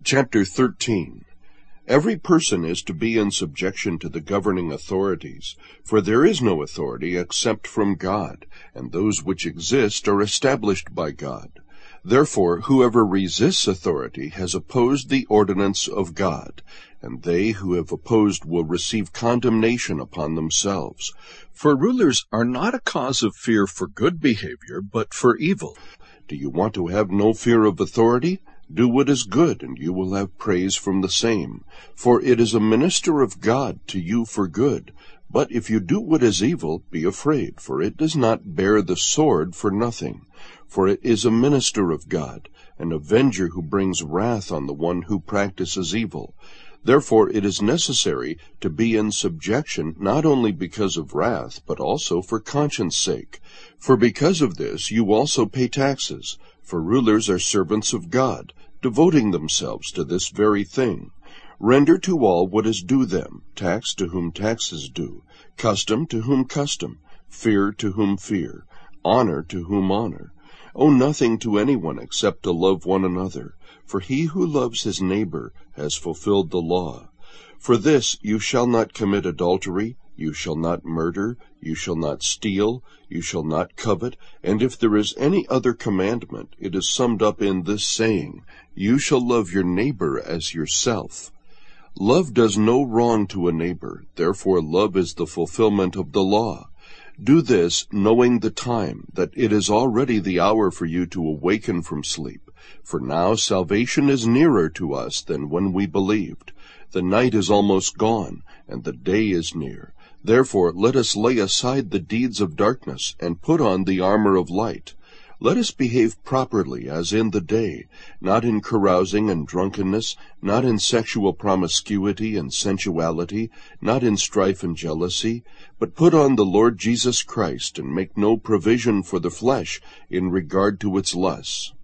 Chapter 13. Every person is to be in subjection to the governing authorities, for there is no authority except from God, and those which exist are established by God. Therefore, whoever resists authority has opposed the ordinance of God, and they who have opposed will receive condemnation upon themselves. For rulers are not a cause of fear for good behavior, but for evil. Do you want to have no fear of authority? Do what is good, and you will have praise from the same. For it is a minister of God to you for good. But if you do what is evil, be afraid, for it does not bear the sword for nothing. For it is a minister of God, an avenger who brings wrath on the one who practices evil. Therefore it is necessary to be in subjection, not only because of wrath, but also for conscience sake. For because of this you also pay taxes. For rulers are servants of God, devoting themselves to this very thing. Render to all what is due them, tax to whom tax is due, custom to whom custom, fear to whom fear, honor to whom honor. Owe nothing to anyone except to love one another, for he who loves his neighbor has fulfilled the law. For this, you shall not commit adultery, you shall not murder, you shall not steal, you shall not covet, and if there is any other commandment, it is summed up in this saying, you shall love your neighbor as yourself. Love does no wrong to a neighbor, therefore love is the fulfillment of the law. Do this, knowing the time, that it is already the hour for you to awaken from sleep. For now salvation is nearer to us than when we believed. The night is almost gone, and the day is near. Therefore let us lay aside the deeds of darkness, and put on the armor of light. Let us behave properly as in the day, not in carousing and drunkenness, not in sexual promiscuity and sensuality, not in strife and jealousy, but put on the Lord Jesus Christ, and make no provision for the flesh in regard to its lusts.